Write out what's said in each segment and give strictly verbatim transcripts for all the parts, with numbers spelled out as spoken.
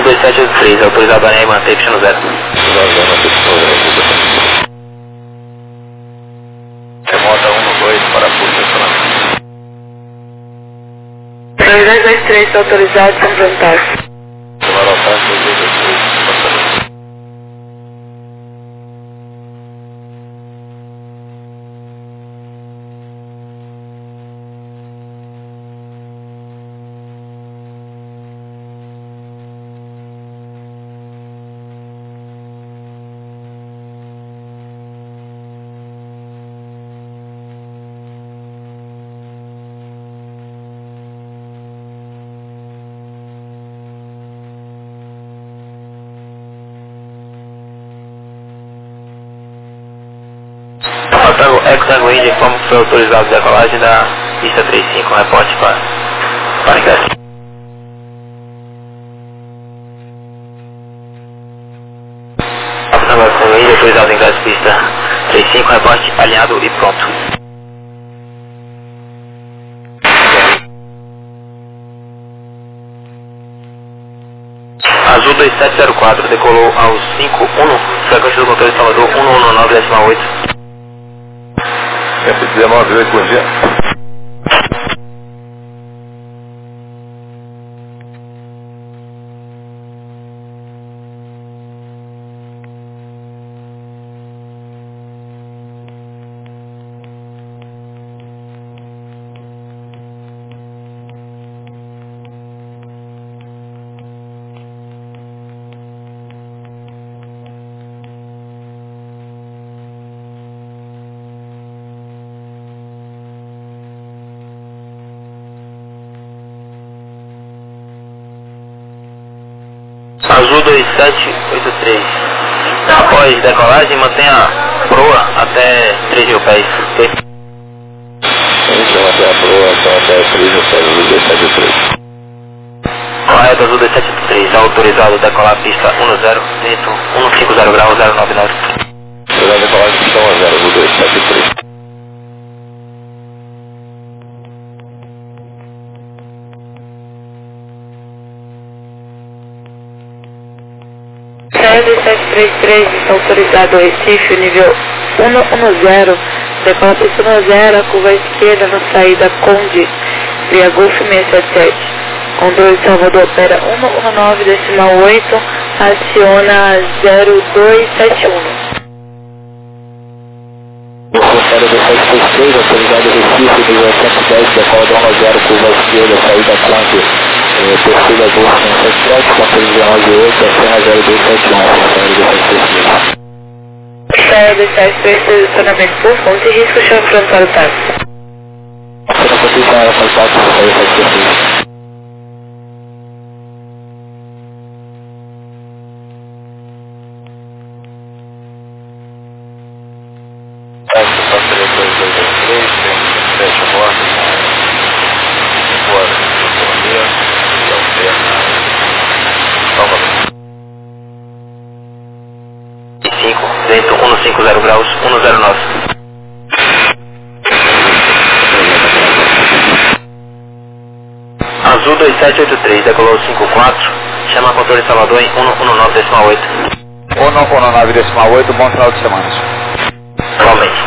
dois sete oito três, autorizado a manter pista no zero. Remota um dois para posicionamento. dois dois dois três, autorizado, São João Táxi. Marotáxi dois dois dois três, passageiro. Hexagon India, como foi autorizado a decolagem da pista trinta e cinco, reporte para para ingresso. Hexagon India, autorizado a ingresso pista trinta e cinco, reporte alinhado e pronto. Azul dois sete zero quatro, decolou aos cinco um, frequência do controle de Salvador um um nove decimal oito. F dezenove oito, bom dia. Azul dois sete oito três. Após decolagem, mantenha a proa até três mil pés. Ok? Então até a proa, então até três mil pés, Azul dois sete três. Correto, Azul dois sete três. Autorizado a decolar a pista um zero, vento cento e cinquenta graus zero nove nove. Autorizado a decolar a pista um zero, Azul dois sete três. dois sete três três, está autorizado ao Recife, nível cento e dez, decola a pista um zero, a curva à esquerda na saída Conde, via Golf seiscentos e setenta e sete. Controle de Salvador opera cento e nove decimal oito, aciona zero dois sete um. Opera dois sete três três, autorizado ao Recife, nível cento e dez, decola do um zero, curva à esquerda, saída Conde. Terceira Golf seiscentos e setenta e sete, controle dezenove oito, acena zero dois sete um, Serra dois sete três, posicionamento por fonte e risco, chão frontal táxi. acena posição era contato, dois sete três três. Táxi, passageiro dois dois dois três, tem sete a bordo, cinco horas de autonomia, e alterna Salvador. cinco, vento cento e cinquenta graus cento e nove. Azul dois sete oito três, decolou cinco quatro, chama controle de Salvador em cento e dezenove decimal oito. cento e dezenove decimal oito, bom final de semana. Igualmente.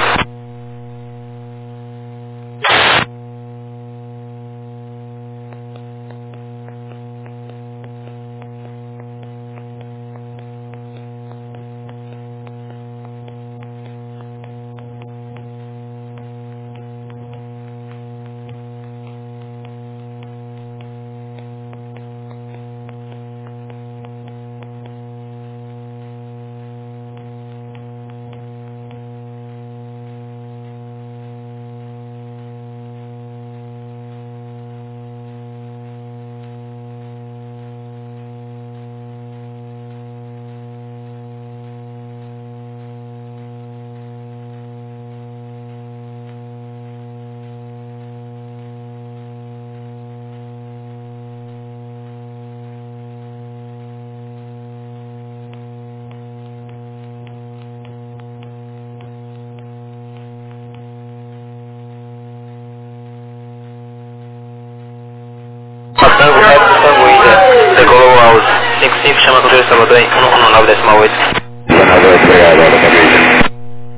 cinco cinco, chama controle Salvador em um um nove decimal oito. Salvador, obrigado, obrigado.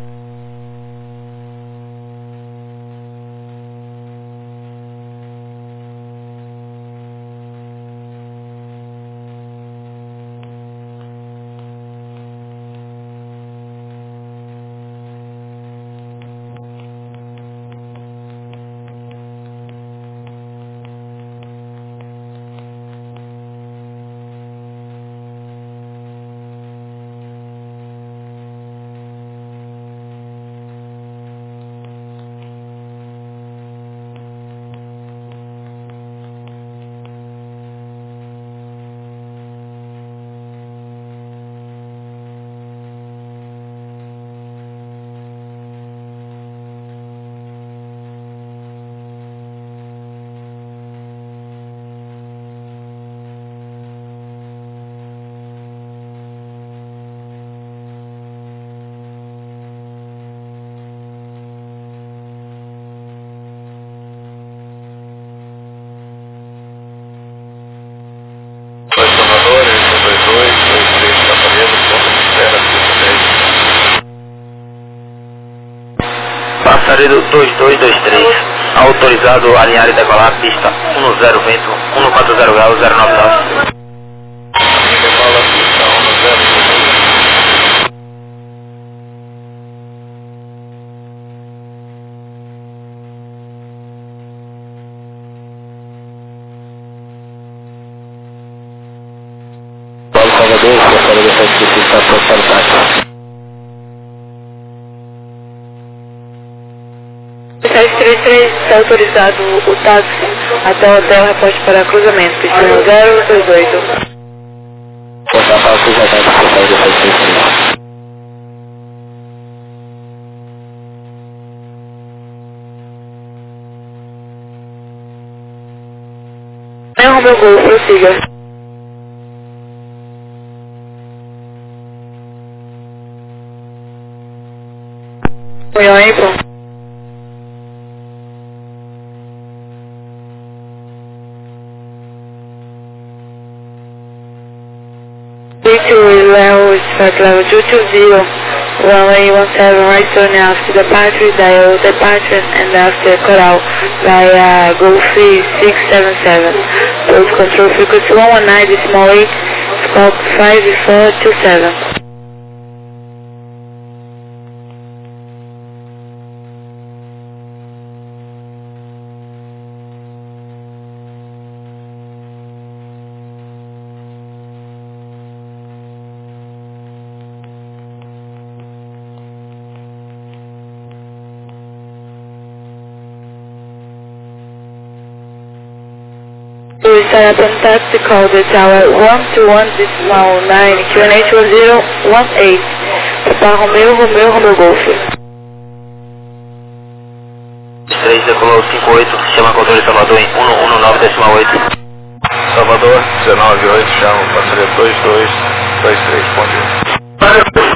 Passaredo dois dois dois três, autorizado a alinhar e decolar, pista um zero vento, um quatro zero grau, zero nove nove. Paulo Salvador, Passaredo sete cinco, está pronto para o táxi. sete três três, está autorizado o táxi até o hotel, reporte para cruzamento, pista um zero dois oito. Passar para o cruzamento, Passaredo sete três três. É o meu gol, prossiga. Foi aí, pô. Level, start level two two zero, runway one seven right turn after departure, dial departure and after cutout via Golf six seven seven. Road control frequency one one nine decimal eight, scope five four two seven. We set up on taxi call the tower one two one decimal nine, Q N H one zero one eight. Papa Romeo, Romeo, Romeo Golf. três decolou cinco oito, chama controle Salvador em um um nove decimal oito. Salvador, dezenove oito, chama o passageiro dois dois dois três, bom dia.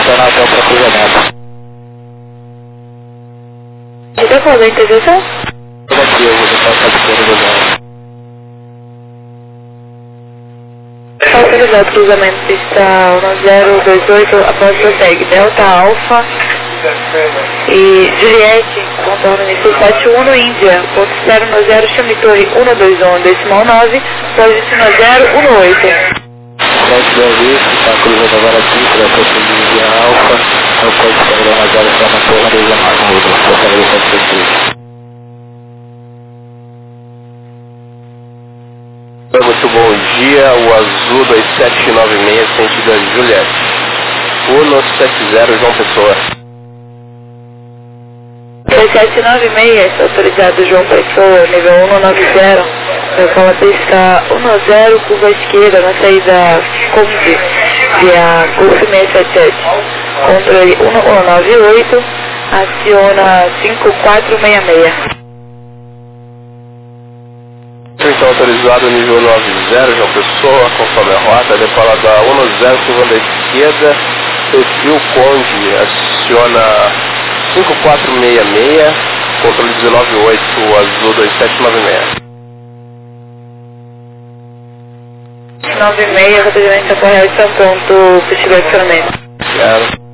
retornar até o cruzamento. Você tá falando da interseção? Negativo, vou passar de cima do zero. Autorizado cruzamento pista um zero dois oito, após prossegue Delta Alfa e Juliette, contorno início sete um no Índia, ponto zero um zero, chame torre um dois um, decimal nove, posiciona zero um oito. Frente do aviso, está cruzando agora aqui, para a pista de Índia Alfa, é o código de programa zero para a torre dois nove, prossegue do sete três. Muito bom dia, o azul dois sete nove seis, sentido a Juliette. Uno sete zero, João Pessoa. dois sete nove seis, autorizado João Pessoa, nível um nove zero, fala pista um zero, curva esquerda, na saída Conde, via Golf seis sete sete. Controle um um nove oito, aciona cinco quatro seis seis. Então autorizado nível nove zero, João Pessoa, conforme a rota, decola da um zero, curva da esquerda, perfil Conde, aciona cinco quatro seis seis, controle dezenove oito, azul dois sete nove seis. nove seis, rapidamente correta, ponto, pista de acionamento. Obrigado.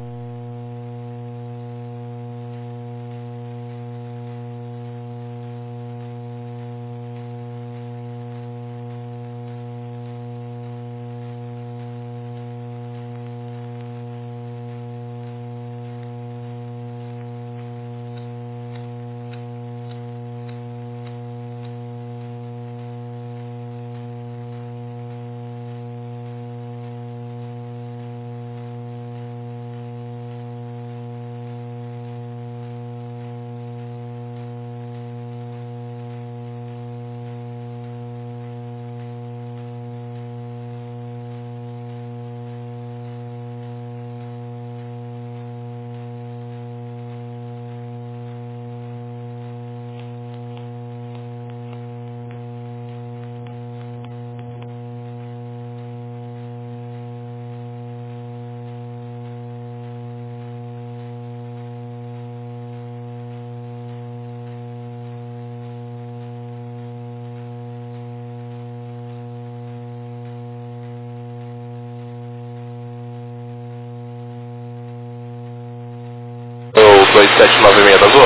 dois sete nove seis da Azul?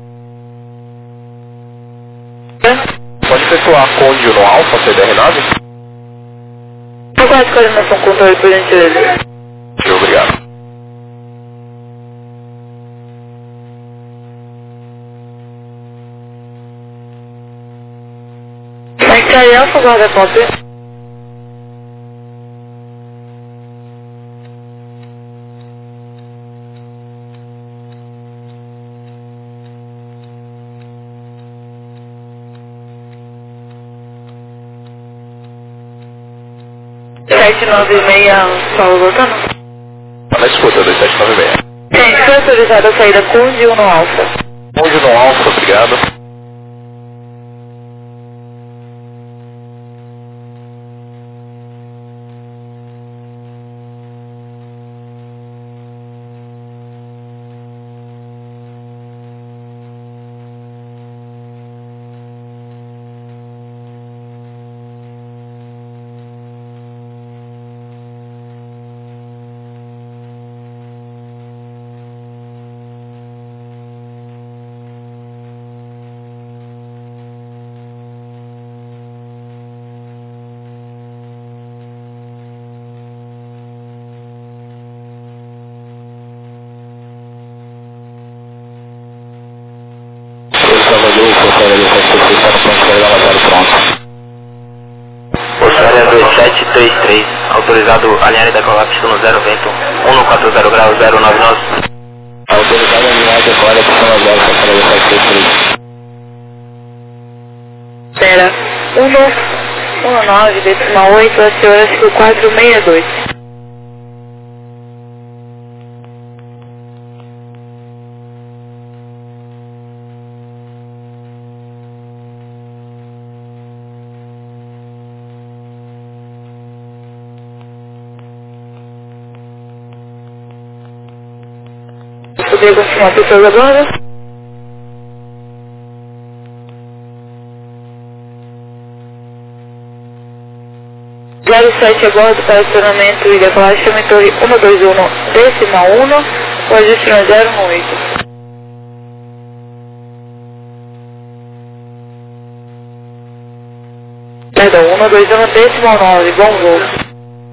Pode efetuar Conde no Alfa, C D R nove? Qual a coordenação controle, por gentileza? Obrigado. Vai cair Alfa, guarda ponto. sete nove seis, Paulo voltando? Tá na escuta, dois sete nove seis. Sim, foi autorizada a saída Conde um no Alfa. Conde no Alfa, obrigado. Ossária dois sete três três, autorizado alinhar e decolar pista no zero vento, um quatro zero graus, zero nove nove. Autorizado alinhar e decolar pista no zero, Ossária dois sete três três. Espera, um nove, decimal oito, aciona cinco quatro seis dois. Poderia confirmar pessoas a bordo? zero sete a bordo para acionamento e decolagem chama em torre cento e vinte e um, decimal um, o ajuste zero um oito. Perdão, cento e vinte e um, decimal nove, bom voo.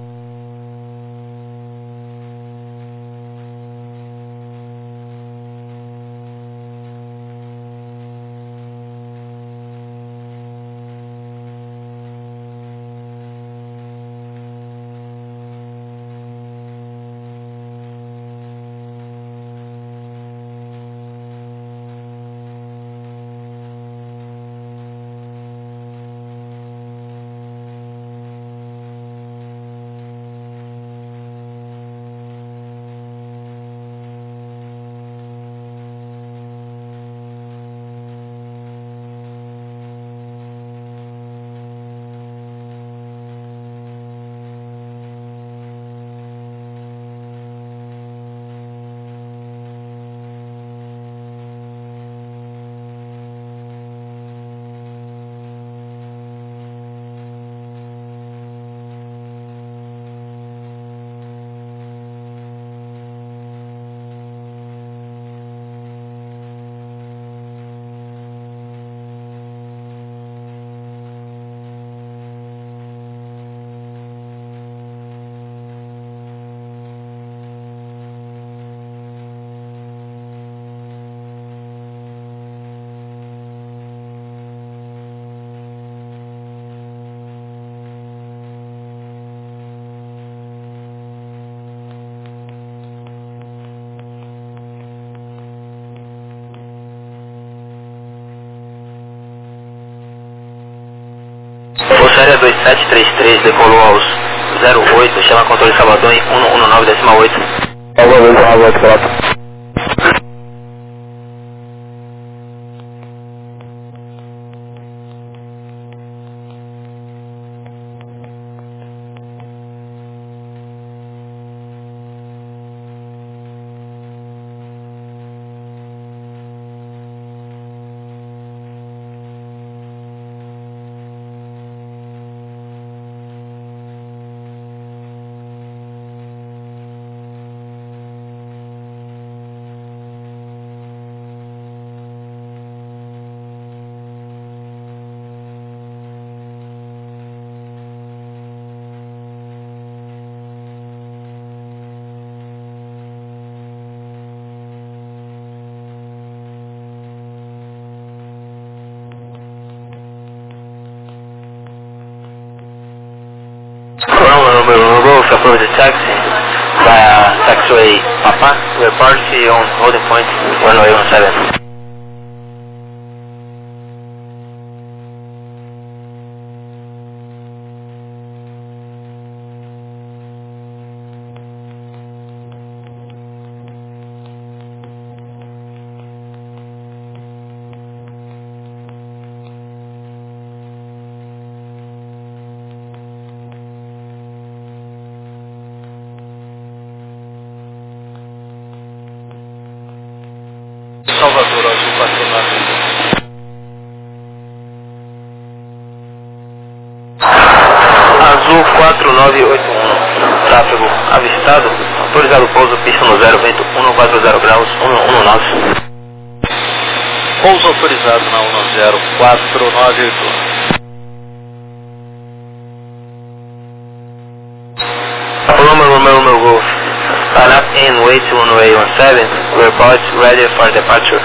Bolsória dois sete três três decolou aos zero oito, chama controle Salvador em cento e dezenove, decimal oito. Salvador, Salvador, Salvador. Golf, approve the taxi via taxiway Papa, we're party on holding point one way one seven. Salvador, azul quatro nove. Azul quatro nove oito um, tráfego avistado, autorizado pouso, pista no zero, vento cento e quarenta graus, cento e dezesseis. Pouso autorizado na um zero quatro nove oito um. Romeo Romeo Romeo Golf, line up and wait to one way one seven, report ready for departure.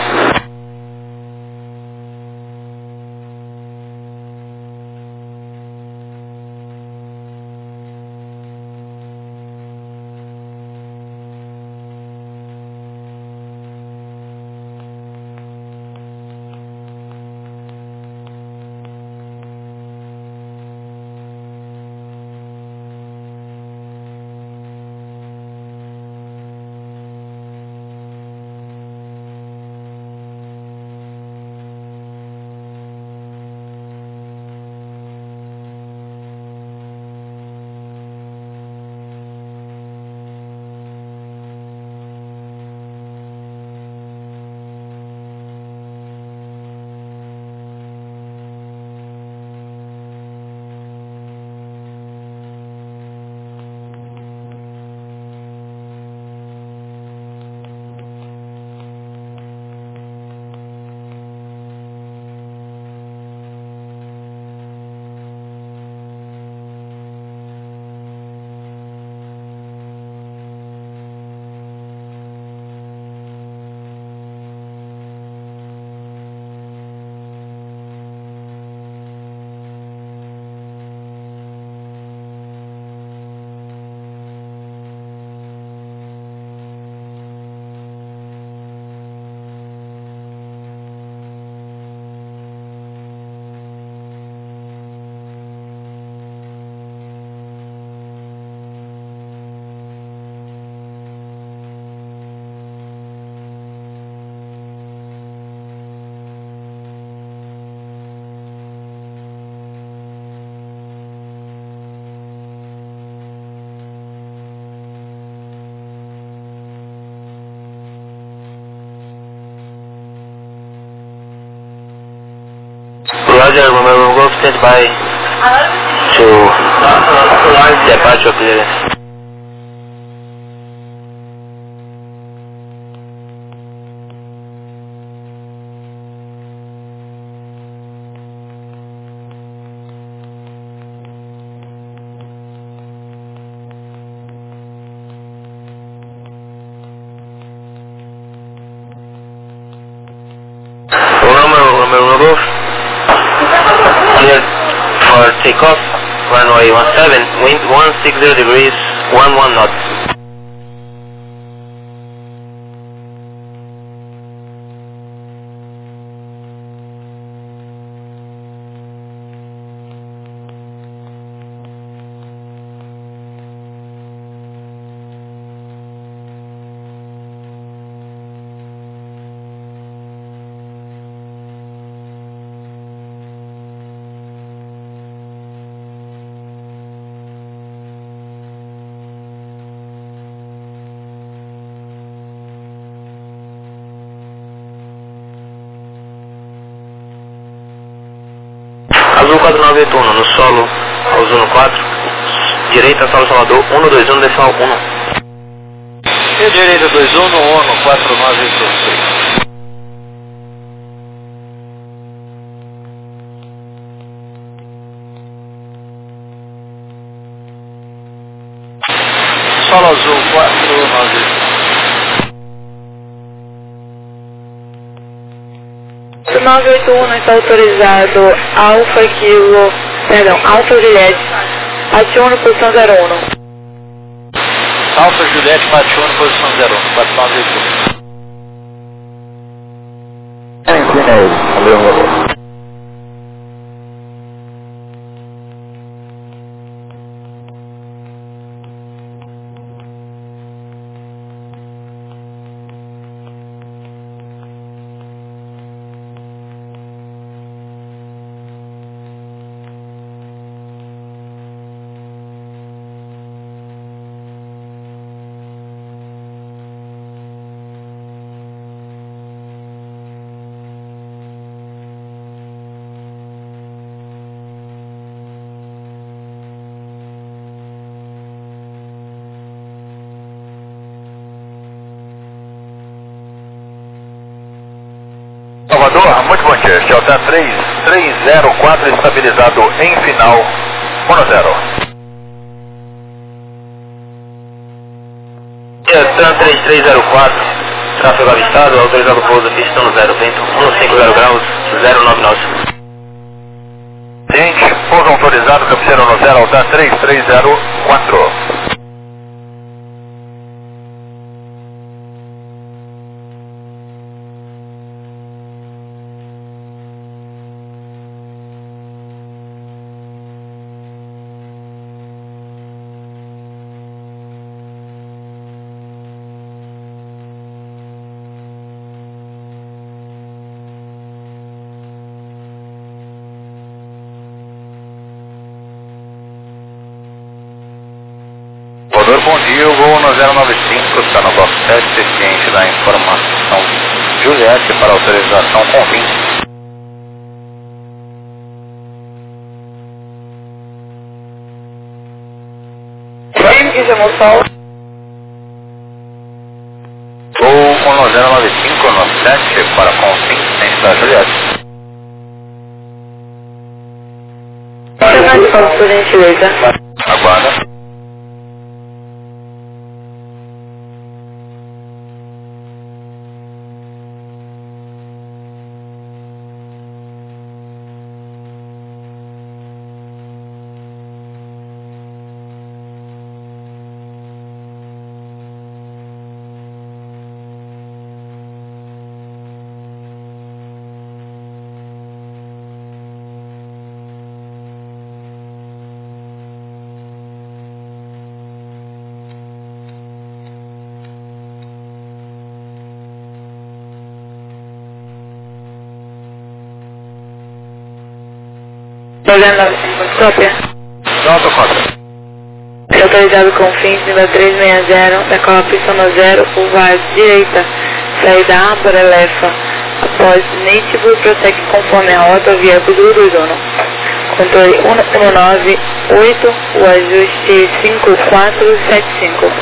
stand by to departure clearance. Takeoff, runway one seven, wind one sixty degrees, one one knots. Azul quatro nove oito um, no solo, Azul quatro, direita, solo Salvador, um dois um, decimal um. E direita dois um, no um, quatro nove oito seis. Solo Azul quatro nove oito. nove oito um está autorizado, Alfa Kilo, perdão, Alfa Juliette, bate um, posição zero um. Alfa Juliette, bate um, posição zero um, quatro nove oito um. Inclinei, valeu, valeu. Salvador, muito bom dia. Delta três três zero quatro estabilizado em final, mono zero. Delta três três zero quatro, tráfego avistado, autorizado pouso, pista no zero, vento um cinquenta graus, zero nove nós. Gente, pouso autorizado, cabeceira no zero, Delta três três zero quatro. Bom dia, o voo no zero nove cinco está no bloco sete, ciente da informação Juliette para autorização com vinte. Quem que chamou o sol? Voo no zero nove cinco no sete para com vinte, ciente da Juliette. Chamar de foto, por gentileza. Aguarda. Olhando a cópia. Pronto, cópia. Autorizado com fins, nível três seis zero, decola pista no zero, curva à direita, saída A para Elefa, após nítido, prossegue conforme a rota via Budu do Dono. Controle um um nove oito, o ajuste cinco quatro sete cinco.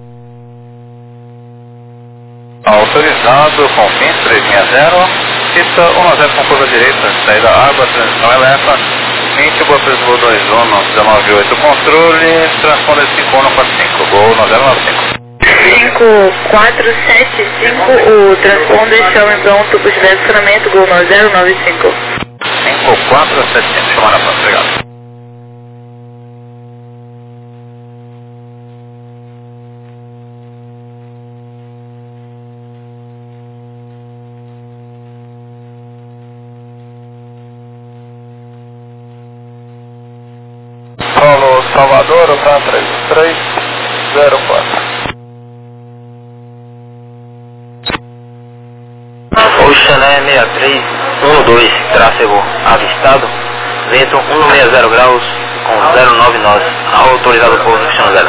Autorizado com fim três seis zero, pista um zero com curva direita, saída água, transição eleva, vinte, boa voo dois um, dezenove oito, controle, transponder cinco um quatro cinco, gol nove zero nove cinco. cinco quatro sete cinco, o transponder chama pronto para estacionamento, gol nove zero nove cinco. cinco quatro sete cinco, chamar na frente, obrigado. Paulo Salvador, o K três três zero quatro. Ocean seis três um dois, tráfego avistado, vento cento e sessenta graus com zero nove nós, autorizado pouso Ocean zero.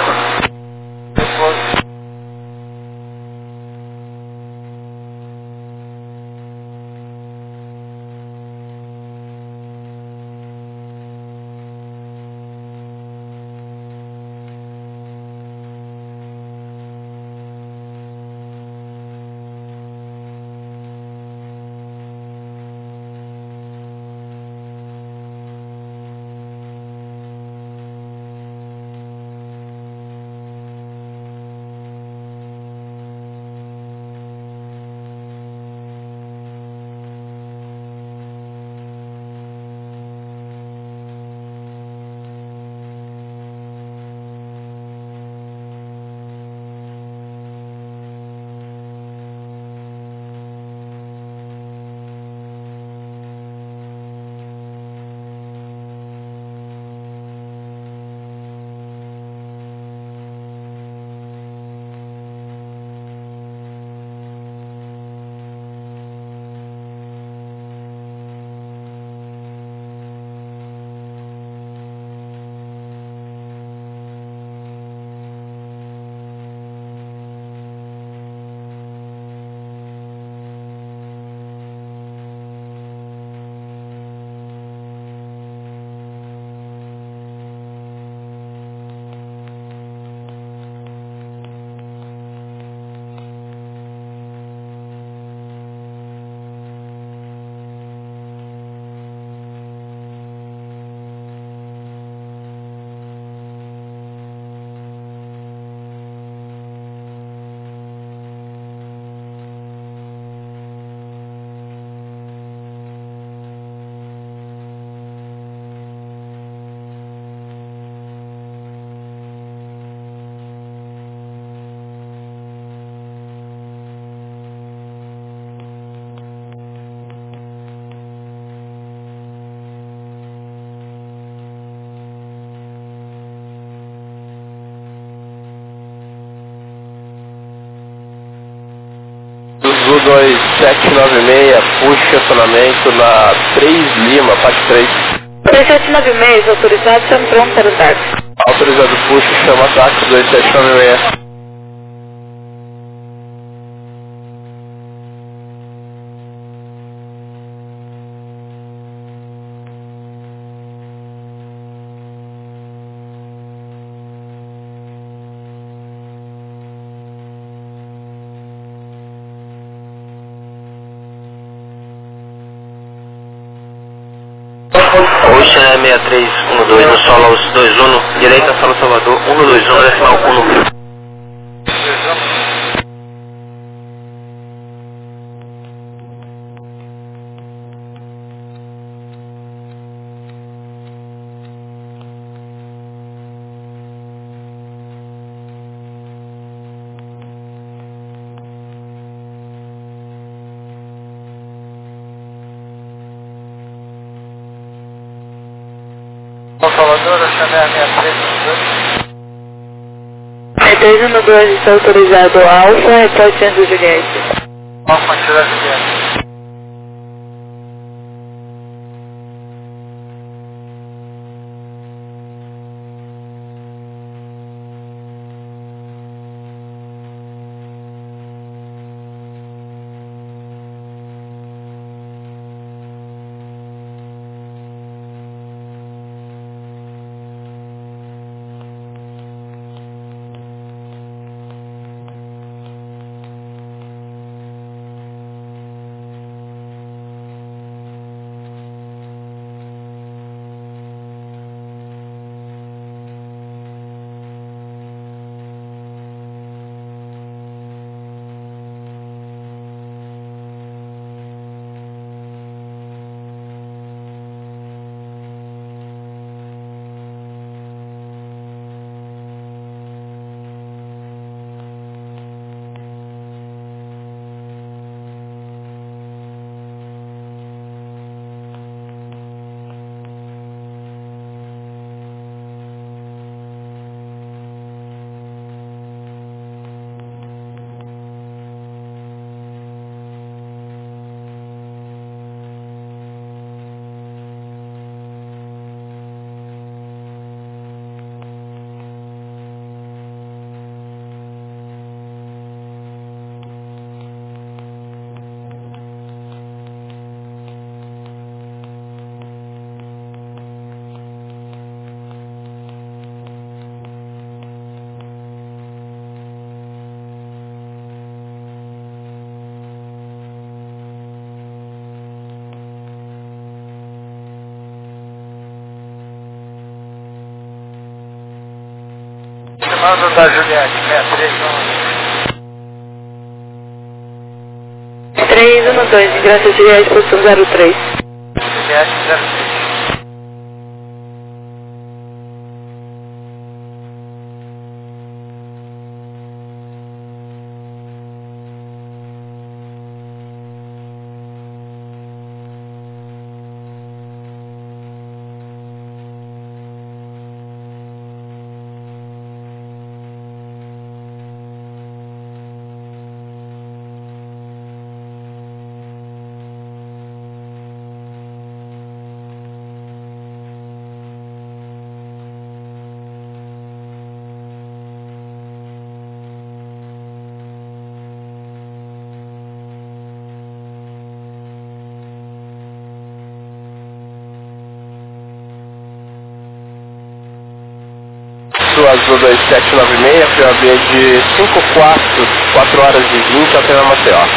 Azul dois sete nove seis, puxa estacionamento na três Lima, parte três. dois sete nove seis, autorizado, chama pronto para o táxi. Autorizado puxa, chama táxi dois sete nove seis. Ocean seis três um dois, no solo dois um, direita, solo Salvador, um dois um, decimal um. Salvador, eu chamei a minha três um dois. seis três um dois está autorizado Alfa, reporte centro Juliette. Alfa, tira Juliette. Comando da Juliette, sessenta e três, três um dois, Graça Juliette, posição zero três. Juliette zero três. Azul dois sete nove seis, P O B de cinco quatro, quatro horas e vinte, até Maceió.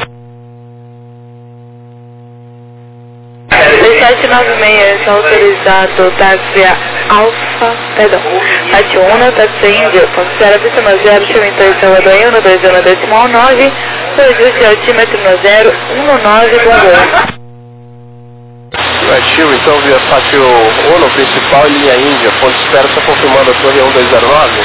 dois sete nove seis, está autorizado táxi Alfa, perdão, Tati um, táxi Índio, considera pista no zero, chama então Salvador em um dois um decimal nove, dois altímetro no zero, um nove, Guarulhos. Ativo, então, via pátio Uno, principal e linha Índia. Ponto de espera, está confirmando a torre um dois zero nove.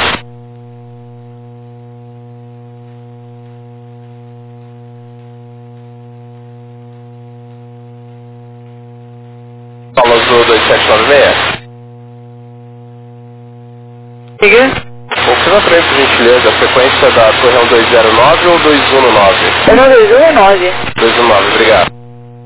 Paulo Azul dois sete nove seis. Diga. Confirma para ele, por gentileza, a frequência da torre um dois zero nove ou dois um nove? um dois um nove. dois um nove, obrigado.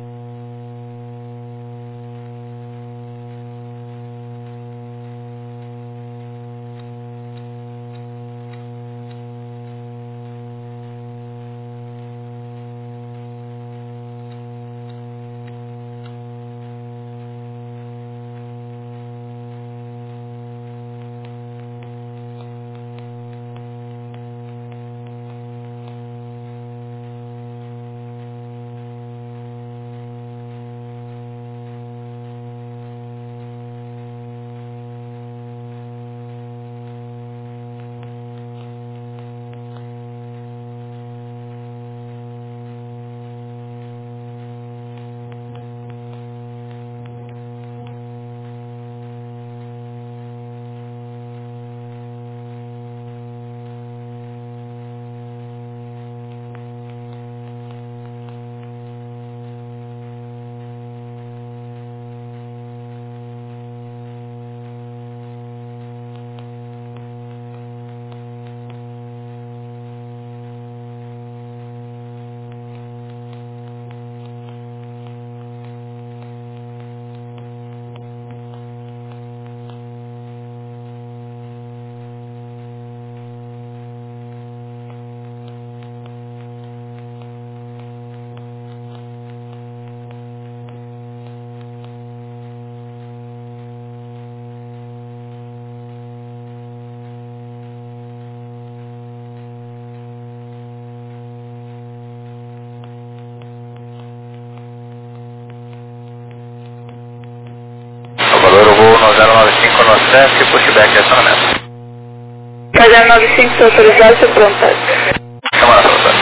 zero nove cinco no Sesc, pushback é acionamento. zero nove cinco, estou autorizado, seu pronto. Câmara pronta.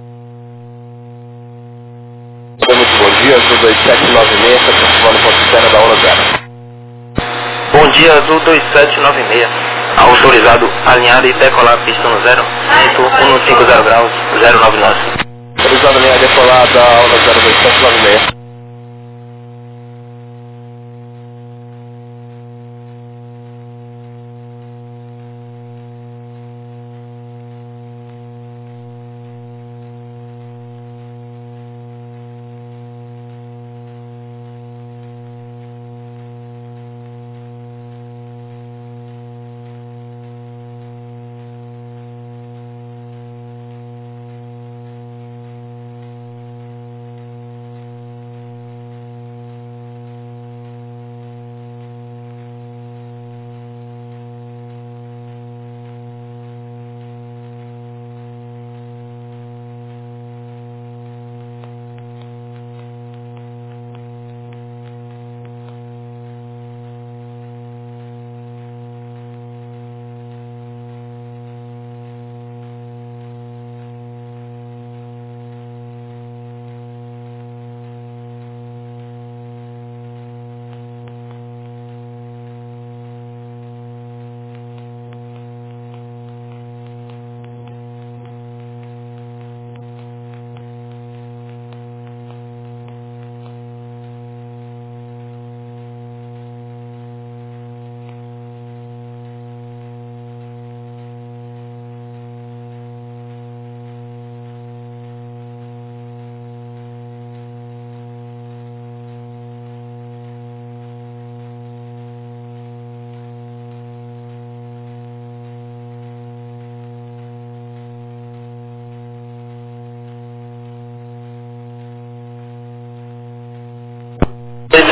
Muito bom dia, Azul dois sete nove seis, está confirmando ponto de espera da Uno zero. Bom dia, Azul dois sete nove seis. Autorizado alinhar e decolar pista no zero, vento cento e cinquenta graus, zero nove nove. Autorizado alinhar e decolar da Uno zero dois sete nove seis.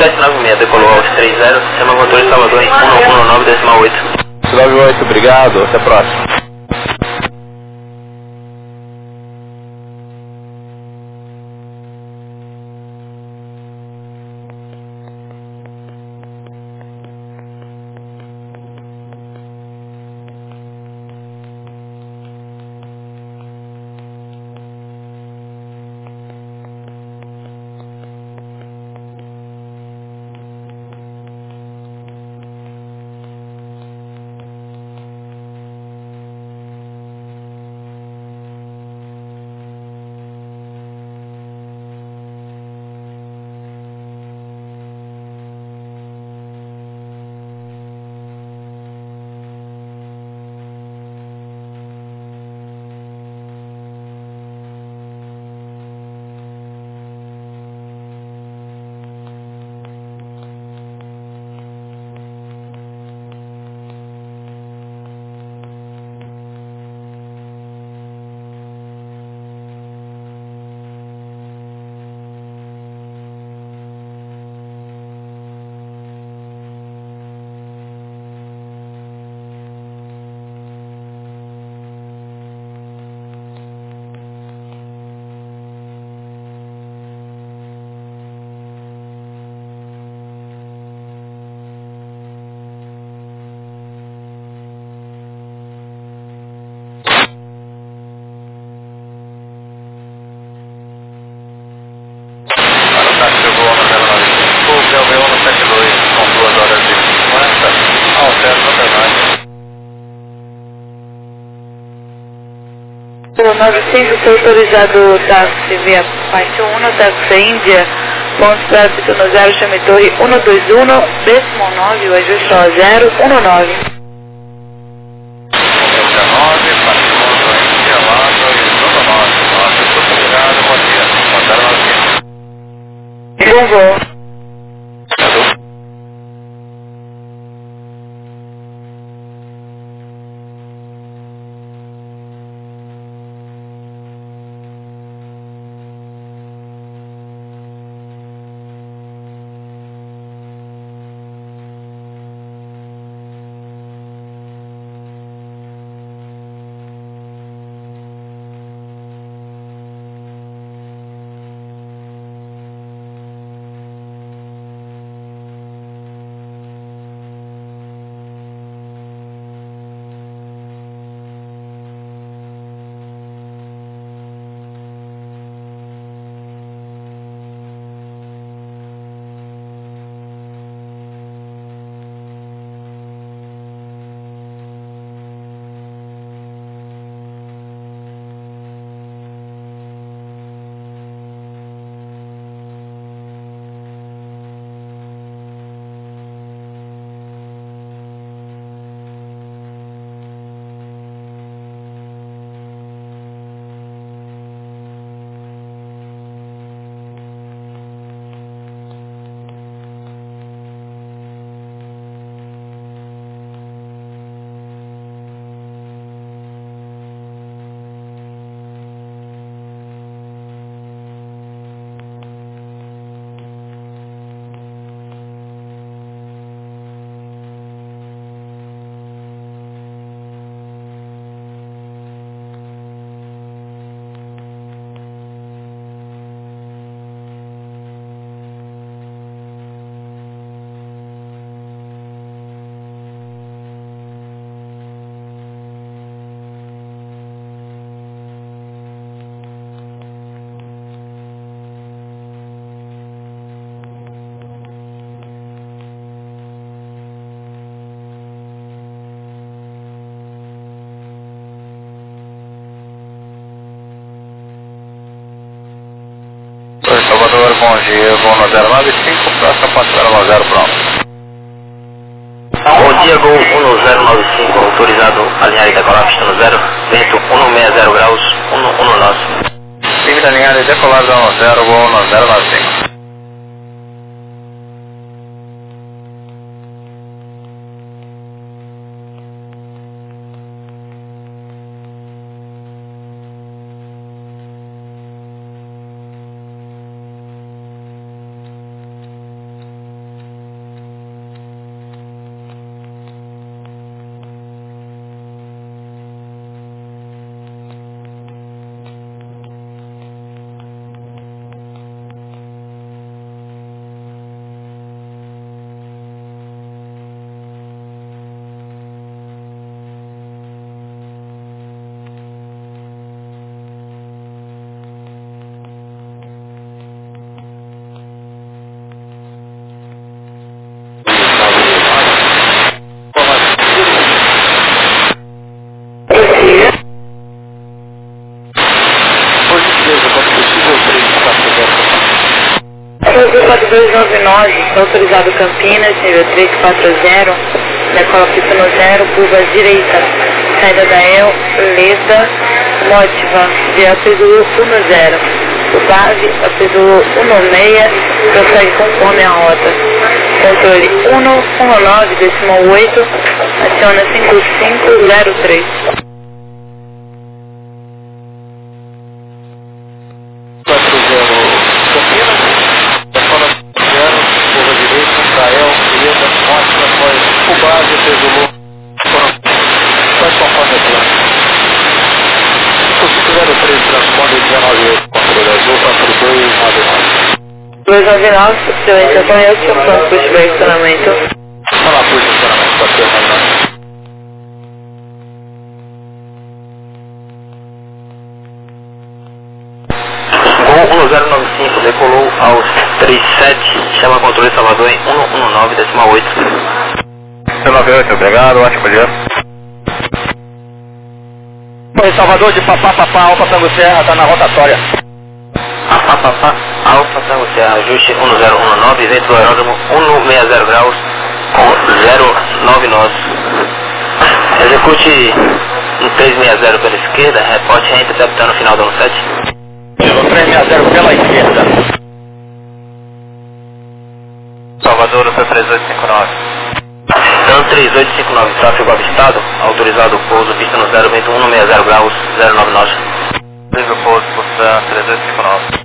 sete nove seis decolou aos três zero, sistema motor em Salvador em cento e nove decimal oito. nove oito, obrigado, até a próxima. nove cinco, foi autorizado táxi via parte um, táxi Índia, ponto tráfego no zero, chame torre cento e vinte e um, décimo nove, o ajuste ao zero um nove. dezenove, Patrícia, Índia, Lado e Zona nove. Nossa, super obrigado, bom dia. Mandaram aqui. Bom voo. Salvador, bom dia, voo no zero nove cinco, próxima ponte zero pronto. Bom dia, Gol um zero nove cinco, autorizado alinhar e decolar pista no zero, vento cento e sessenta graus, um um nosso. Sim, alinhar e decolar no zero, Gol no zero nove cinco. Brasil quatro dois nove nove, autorizado Campinas, nível três quatro zero, decola pista no zero, curva direita, saída da El, Leda, Motiva, de Apesulu um zero, o base, Apesulu um seis, prossegue conforme a rota. Controle um um nove, decimal oito, aciona cinco cinco zero três. quatro zero Campinas, decola zero, curva direita, Israel, Leda, Motiva, foi o base, Apesulu, faz conforme o plano. cinco cinco zero três, transponder dezenove oito, controle azul, quatro dois nove nove. dois nove nove, silêncio com eu, que eu plano por posicionamento. Está lá, posicionamento, quatro dois nove nove. Gol um zero nove cinco, decolou aos trinta e sete, chama controle Salvador em um um nove, decimal oito. cento e noventa e oito, obrigado, ótimo dia. Oi, Salvador de Papá Papá, Alfa Tango Serra, está na rotatória. Papá Papá, Alfa Tango Serra, ajuste um zero um nove, vento do aeródromo cento e sessenta graus com zero nove nós. Execute um três seis zero pela esquerda, reporte reinterceptando no final do ano sete. três seis zero pela esquerda. Salvador, C três oito cinco nove. Então três oito cinco nove, tráfego avistado, autorizado o pouso, pista no zero, vento cento e sessenta graus, zero nove nós. Livre pouso, Busan, três oito cinco nove.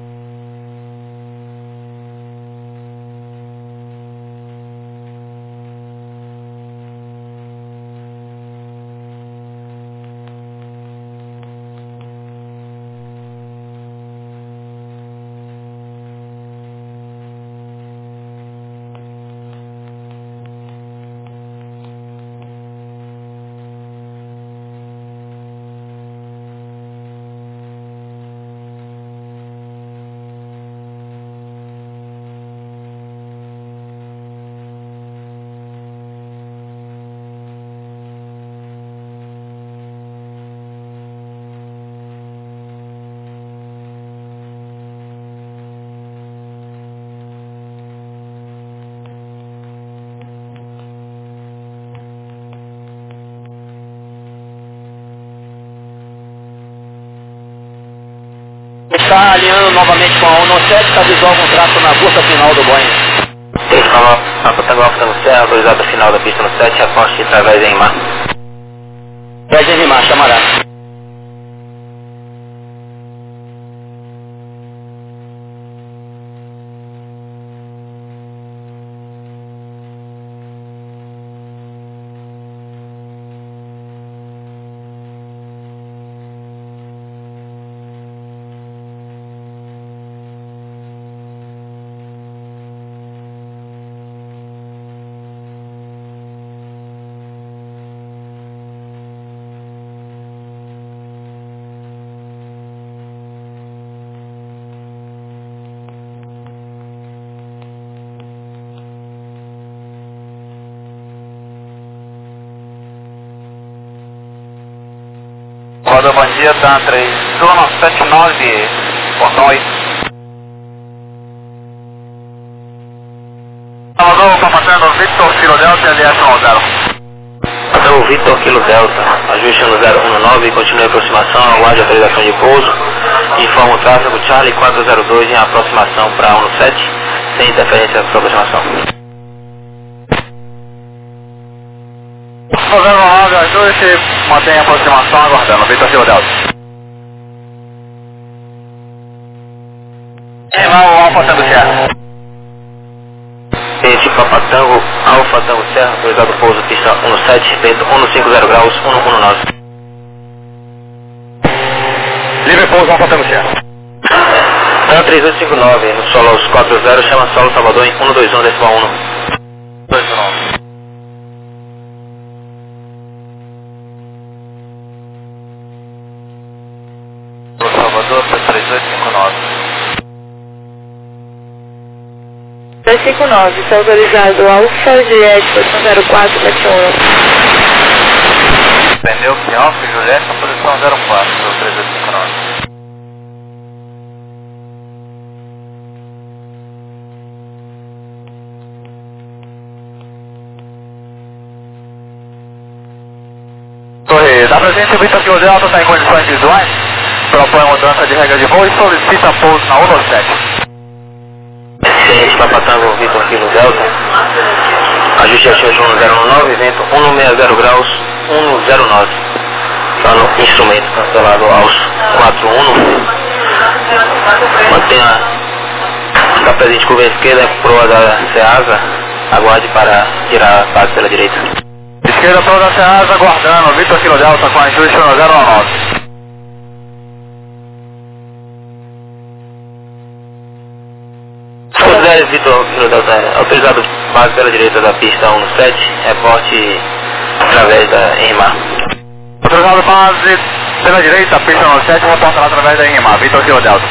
Está alinhando novamente com a um sete, está visual com traço na curta final do Boeing. três nove, Alfa Tango Alfa Tango Serra, autorizado o final da pista no sete, aposte através em mar. Pede em marcha, camarada. Roda bom dia, tá três um sete nove, portão oito. Salvador, Papatano, Victor, Kilo Delta, L S um zero. Então, Victor Kilo Delta, ajuste no zero um nove, continue a aproximação, aguarde a autorização de pouso, informa o tráfego Charlie quatro zero dois em aproximação para um sete, sem interferência da sua aproximação. zero nove, ajuste, mantém a aproximação, aguardando, Victor Kilo Delta. Animal Alfa Tango Serra. Este Papa Tango, Alfa Tango Serra, autorizado o pouso, pista um sete, vento cento e cinquenta graus, cento e dezanove. Livre pouso, Alfa Tango Serra. Então três oito cinco nove, no solo aos quatro zero, chama solo Salvador em cento e vinte e um, decimal um. dois nove. Salvador, três oito cinco nove. três cinco nove, está autorizado Alfa Juliette, posição zero quatro, sete um. Pneu que Alfa Juliette, posição zero quatro, três oito cinco nove. A presidente Vitor Kilo Delta está em condições visuais, propõe mudança de regra de voo e solicita pouso na um dois sete. Ciente, Papa Tango Vitor Kilo Delta, ajuste altitude um zero um nove, vento cento e sessenta graus, cento e nove. Está no instrumento cancelado aos quatro um. Mantenha a presente curva esquerda, proa da Ceasa, aguarde para tirar a base pela direita. Esquerda proa da Ceasa, aguardando, Vitor Kilo Delta com ajuste um zero um nove. Considere Vitor Kilo Delta, autorizado base pela direita da pista um sete, reporte através da E M A. Autorizado base pela direita, pista um sete, reportado através da E M A, Vitor Kilo Delta.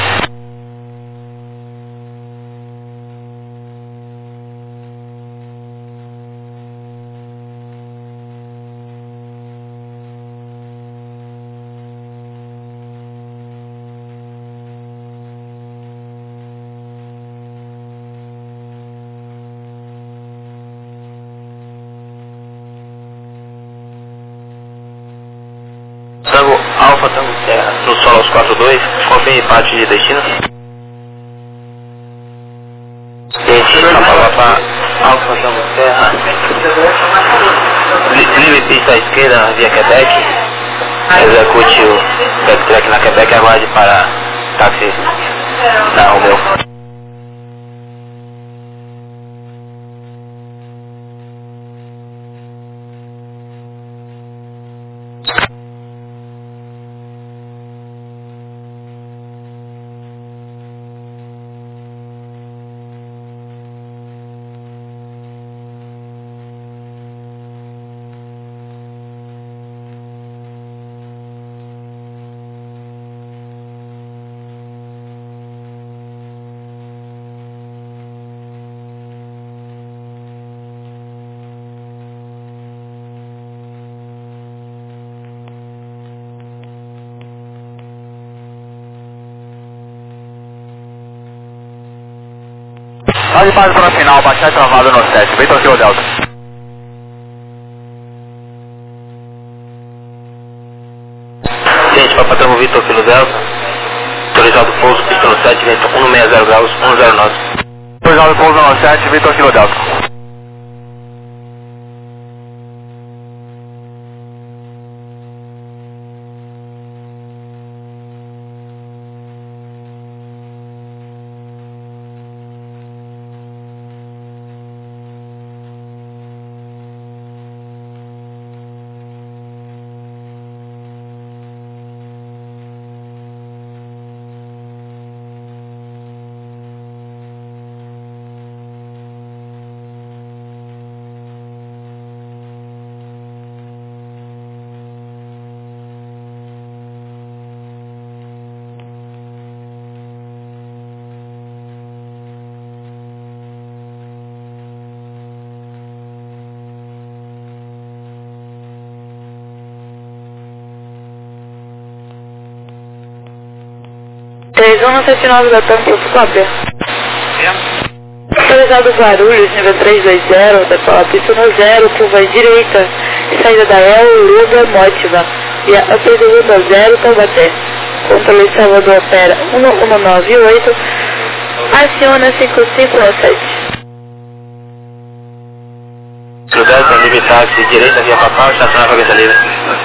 Tango Alfa Tango Terra, no solo aos quatro dois, confirme parte de destino. Ciente, Papa Alfa Tango Terra, Li- livre pista à esquerda via Quebec, execute o backtrack na Quebec e aguarde para táxi na Romeu. Tá de base para a final, baixar travado no sete, Vitor Kilo Delta. Ciente, Papa Tango Vitor Kilo Delta, autorizado pouso, pista no sete, vento cento e sessenta graus, cento e nove. Autorizado pouso no sete, Vitor Kilo Delta. três um sete nove da Tango Cópia. Autorizado Guarulhos, nível trezentos e vinte, decola pista no zero, curva direita, saída da El Luda Mótiva, e a Pedro zero, Taubaté. Controle Salvador opera um um nove oito, aciona cinco cinco um sete. Cruzado, livre táxi, direita via Papal, estacionar cabeça livre.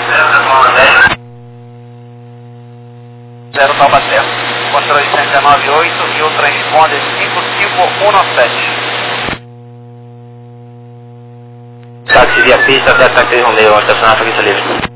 zero Taubaté. Controle cento e nove oito e o transponder cinco cinco um sete. Táxi via pista até táxi Romeu, estacionar cabeça livre.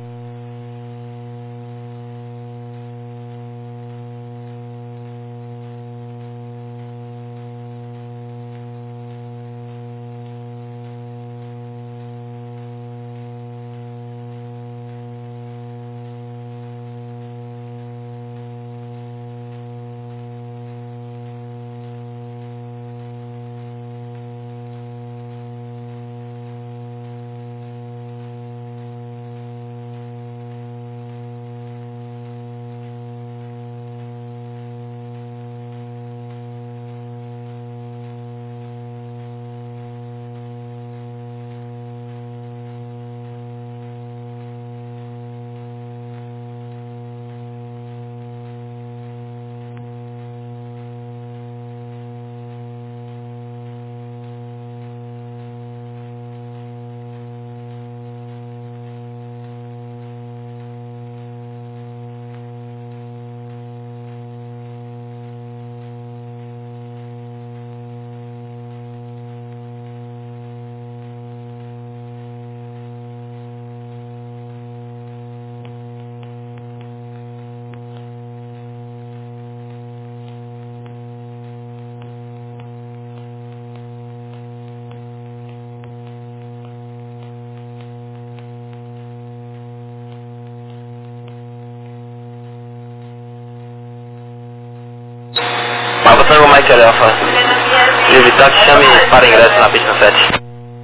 Alfa Tango Mike Alfa. Evitar que chame para ingresso na pista sete.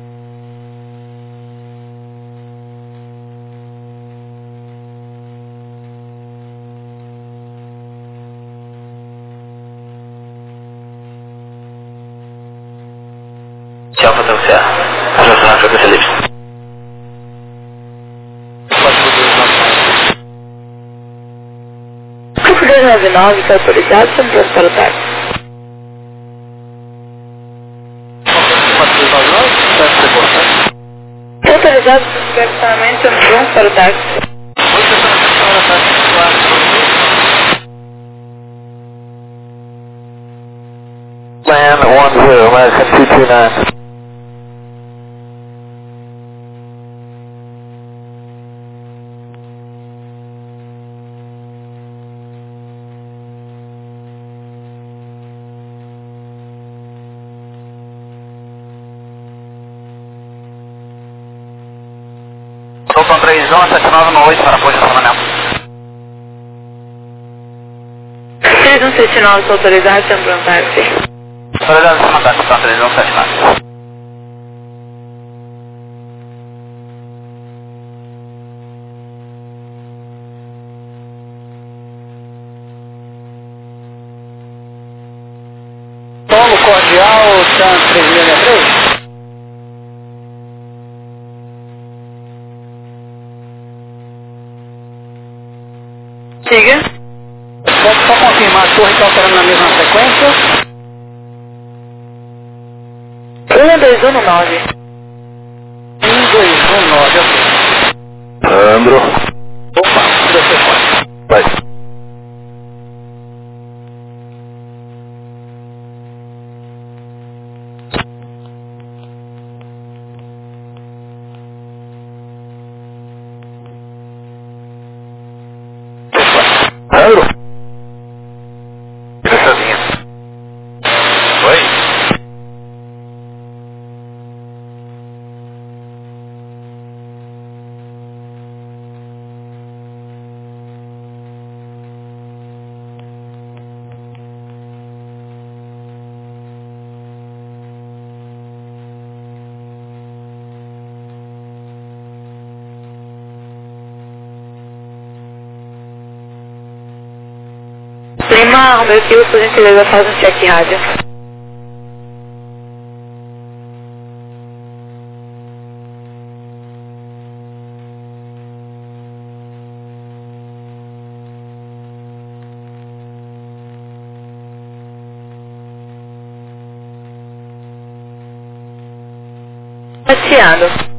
Alfa Tango C A. Ajuste na frequência livre. dois nove nove, está autorizado, estamos prontos para o táxi. Está autorizado para o estacionamento, estamos prontos para o táxi. Plan one zero, American two two nine. Soltam três um, sete nove um oito para posicionamento. três um sete nove, está autorizado, estamos prontos para o táxi. Autorizado em cima da estação três um sete nove. Paulo Cordial, Chan três mil e três. Siga. Pode só confirmar, a torre está operando na mesma sequência? um dois um nove. um dois um nove, ok. Sandro. Opa, deu sequência. Vai. Sandro. Sozinha. Oi? Lima, Romeu Kilo, por gentileza, faz um check rádio. Passeando.